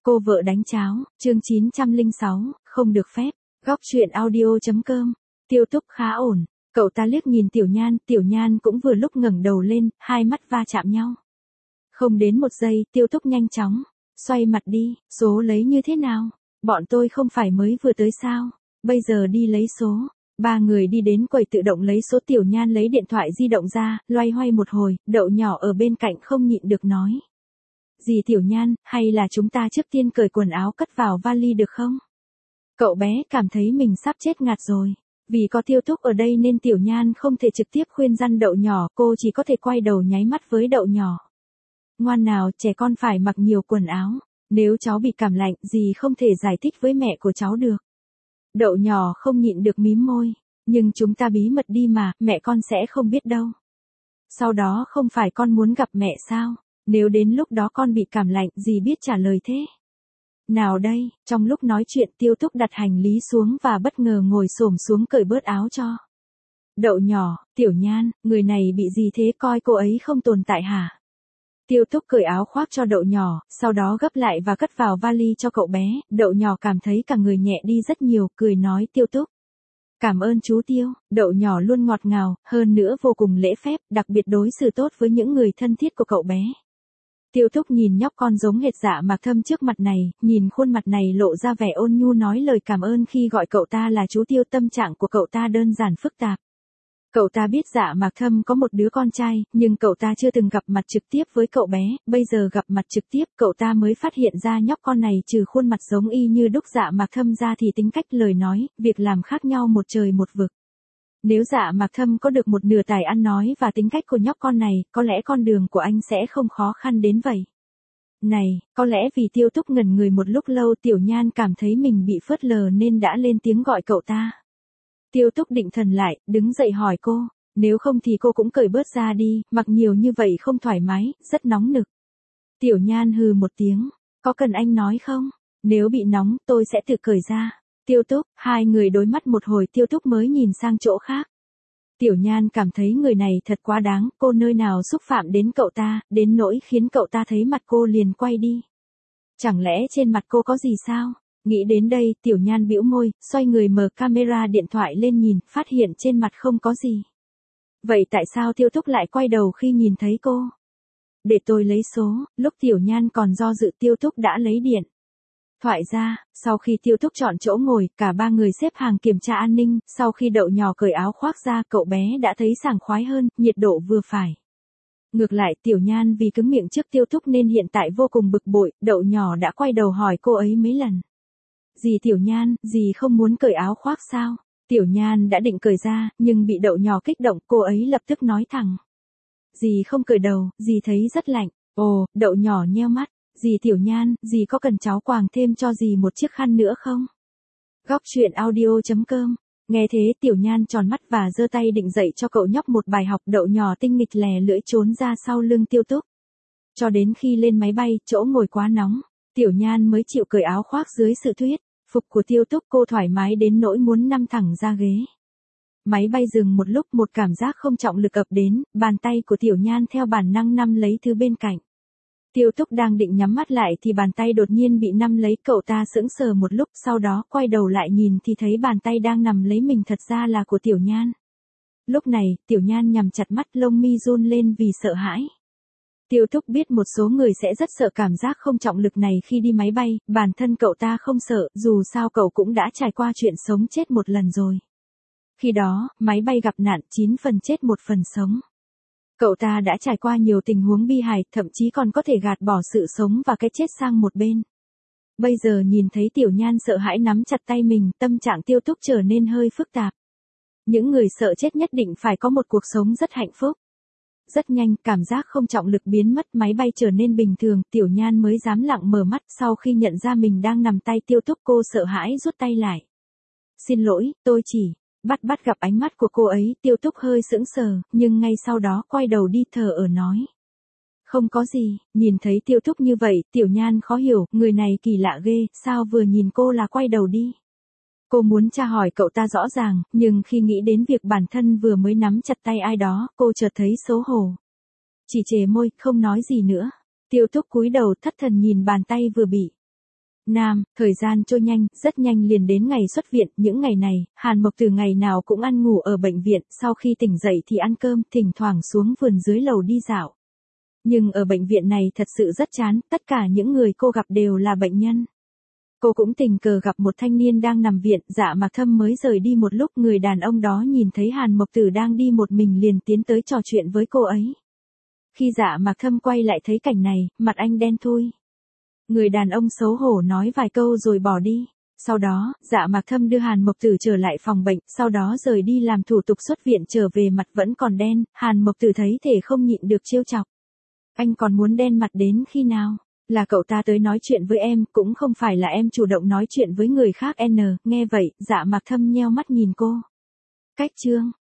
Cô vợ đánh cháo, chương 906, không được phép. Góc truyện audio.com. Tiêu Túc khá ổn. Cậu ta liếc nhìn Tiểu Nhan cũng vừa lúc ngẩng đầu lên, hai mắt va chạm nhau. Không đến một giây, Tiêu Túc nhanh chóng. Xoay mặt đi, số lấy như thế nào? Bọn tôi không phải mới vừa tới sao? Bây giờ đi lấy số. Ba người đi đến quầy tự động lấy số. Tiểu Nhan lấy điện thoại di động ra, loay hoay một hồi, Đậu Nhỏ ở bên cạnh không nhịn được nói. Dì Tiểu Nhan, hay là chúng ta trước tiên cởi quần áo cất vào vali được không? Cậu bé cảm thấy mình sắp chết ngạt rồi. Vì có Tiêu Túc ở đây nên Tiểu Nhan không thể trực tiếp khuyên răn Đậu Nhỏ, cô chỉ có thể quay đầu nháy mắt với Đậu Nhỏ. Ngoan nào, trẻ con phải mặc nhiều quần áo. Nếu cháu bị cảm lạnh, dì không thể giải thích với mẹ của cháu được. Đậu Nhỏ không nhịn được mím môi. Nhưng chúng ta bí mật đi mà, mẹ con sẽ không biết đâu. Sau đó không phải con muốn gặp mẹ sao? Nếu đến lúc đó con bị cảm lạnh, dì biết trả lời thế. Nào đây, trong lúc nói chuyện Tiêu Túc đặt hành lý xuống và bất ngờ ngồi xổm xuống cởi bớt áo cho. Đậu Nhỏ, Tiểu Nhan, người này bị gì thế, coi cô ấy không tồn tại hả? Tiêu Túc cởi áo khoác cho Đậu Nhỏ, sau đó gấp lại và cất vào vali cho cậu bé. Đậu Nhỏ cảm thấy cả người nhẹ đi rất nhiều, cười nói Tiêu Túc. Cảm ơn chú Tiêu. Đậu Nhỏ luôn ngọt ngào, hơn nữa vô cùng lễ phép, đặc biệt đối xử tốt với những người thân thiết của cậu bé. Tiêu Túc nhìn nhóc con giống hệt Dạ Mạc Thâm trước mặt này, nhìn khuôn mặt này lộ ra vẻ ôn nhu nói lời cảm ơn khi gọi cậu ta là chú Tiêu. Tâm trạng của cậu ta đơn giản phức tạp. Cậu ta biết Dạ Mạc Thâm có một đứa con trai, nhưng cậu ta chưa từng gặp mặt trực tiếp với cậu bé, bây giờ gặp mặt trực tiếp cậu ta mới phát hiện ra nhóc con này trừ khuôn mặt giống y như đúc Dạ Mạc Thâm ra thì tính cách, lời nói, việc làm khác nhau một trời một vực. Nếu Dạ Mạc Thâm có được một nửa tài ăn nói và tính cách của nhóc con này, có lẽ con đường của anh sẽ không khó khăn đến vậy. Này, có lẽ vì Tiêu Túc ngẩn người một lúc lâu, Tiểu Nhan cảm thấy mình bị phớt lờ nên đã lên tiếng gọi cậu ta. Tiêu Túc định thần lại, đứng dậy hỏi cô, nếu không thì cô cũng cởi bớt ra đi, mặc nhiều như vậy không thoải mái, rất nóng nực. Tiểu Nhan hừ một tiếng, có cần anh nói không? Nếu bị nóng, tôi sẽ tự cởi ra. Tiêu Túc, hai người đối mắt một hồi Tiêu Túc mới nhìn sang chỗ khác. Tiểu Nhan cảm thấy người này thật quá đáng, cô nơi nào xúc phạm đến cậu ta, đến nỗi khiến cậu ta thấy mặt cô liền quay đi. Chẳng lẽ trên mặt cô có gì sao? Nghĩ đến đây, Tiểu Nhan bĩu môi, xoay người mở camera điện thoại lên nhìn, phát hiện trên mặt không có gì. Vậy tại sao Tiêu Túc lại quay đầu khi nhìn thấy cô? Để tôi lấy số. Lúc Tiểu Nhan còn do dự, Tiêu Túc đã lấy điện thoại ra. Sau khi Tiêu Túc chọn chỗ ngồi, cả ba người xếp hàng kiểm tra an ninh. Sau khi Đậu Nhỏ cởi áo khoác ra, cậu bé đã thấy sảng khoái hơn, nhiệt độ vừa phải. Ngược lại, Tiểu Nhan vì cứng miệng trước Tiêu Túc nên hiện tại vô cùng bực bội. Đậu Nhỏ đã quay đầu hỏi cô ấy mấy lần. Dì Tiểu Nhan, dì không muốn cởi áo khoác sao? Tiểu Nhan đã định cởi ra, nhưng bị Đậu Nhỏ kích động, cô ấy lập tức nói thẳng. Dì không cởi đầu, dì thấy rất lạnh. Ồ, Đậu Nhỏ nheo mắt. Dì Tiểu Nhan, dì có cần cháu quàng thêm cho dì một chiếc khăn nữa không? Góc truyện audio.com. Nghe thế Tiểu Nhan tròn mắt và giơ tay định dạy cho cậu nhóc một bài học. Đậu Nhỏ tinh nghịch lè lưỡi trốn ra sau lưng Tiêu Túc. Cho đến khi lên máy bay, chỗ ngồi quá nóng, Tiểu Nhan mới chịu cởi áo khoác dưới sự thuyết phục của Tiêu Túc, cô thoải mái đến nỗi muốn nằm thẳng ra ghế. Máy bay dừng một lúc, một cảm giác không trọng lực ập đến, bàn tay của Tiểu Nhan theo bản năng nắm lấy thứ bên cạnh. Tiêu Túc đang định nhắm mắt lại thì bàn tay đột nhiên bị nắm lấy, cậu ta sững sờ một lúc, sau đó quay đầu lại nhìn thì thấy bàn tay đang nắm lấy mình thật ra là của Tiểu Nhan. Lúc này, Tiểu Nhan nhắm chặt mắt, lông mi run lên vì sợ hãi. Tiêu Túc biết một số người sẽ rất sợ cảm giác không trọng lực này khi đi máy bay, bản thân cậu ta không sợ, dù sao cậu cũng đã trải qua chuyện sống chết một lần rồi. Khi đó, máy bay gặp nạn, 9 phần chết 1 phần sống. Cậu ta đã trải qua nhiều tình huống bi hài, thậm chí còn có thể gạt bỏ sự sống và cái chết sang một bên. Bây giờ nhìn thấy Tiểu Nhan sợ hãi nắm chặt tay mình, tâm trạng Tiêu Túc trở nên hơi phức tạp. Những người sợ chết nhất định phải có một cuộc sống rất hạnh phúc. Rất nhanh, cảm giác không trọng lực biến mất, máy bay trở nên bình thường, Tiểu Nhan mới dám lặng mở mắt. Sau khi nhận ra mình đang nằm tay Tiêu Túc, cô sợ hãi rút tay lại. Xin lỗi, tôi chỉ... Bắt gặp ánh mắt của cô ấy, Tiêu Túc hơi sững sờ, nhưng ngay sau đó quay đầu đi thờ ở nói. Không có gì. Nhìn thấy Tiêu Túc như vậy, Tiểu Nhan khó hiểu, người này kỳ lạ ghê, sao vừa nhìn cô là quay đầu đi. Cô muốn tra hỏi cậu ta rõ ràng, nhưng khi nghĩ đến việc bản thân vừa mới nắm chặt tay ai đó, cô chợt thấy xấu hổ. Chỉ chề môi, không nói gì nữa. Tiêu Túc cúi đầu thất thần nhìn bàn tay vừa bị Nam, thời gian trôi nhanh, rất nhanh liền đến ngày xuất viện, những ngày này, Hàn Mộc Tử ngày nào cũng ăn ngủ ở bệnh viện, sau khi tỉnh dậy thì ăn cơm, thỉnh thoảng xuống vườn dưới lầu đi dạo. Nhưng ở bệnh viện này thật sự rất chán, tất cả những người cô gặp đều là bệnh nhân. Cô cũng tình cờ gặp một thanh niên đang nằm viện, Dạ Mạc Thâm mới rời đi một lúc, người đàn ông đó nhìn thấy Hàn Mộc Tử đang đi một mình liền tiến tới trò chuyện với cô ấy. Khi Dạ Mạc Thâm quay lại thấy cảnh này, mặt anh đen thui. Người đàn ông xấu hổ nói vài câu rồi bỏ đi. Sau đó, Dạ Mạc Thâm đưa Hàn Mộc Tử trở lại phòng bệnh, sau đó rời đi làm thủ tục xuất viện, trở về mặt vẫn còn đen, Hàn Mộc Tử thấy thể không nhịn được trêu chọc. Anh còn muốn đen mặt đến khi nào? Là cậu ta tới nói chuyện với em, cũng không phải là em chủ động nói chuyện với người khác. Nghe vậy, Dạ Mạc Thâm nheo mắt nhìn cô. Cách chương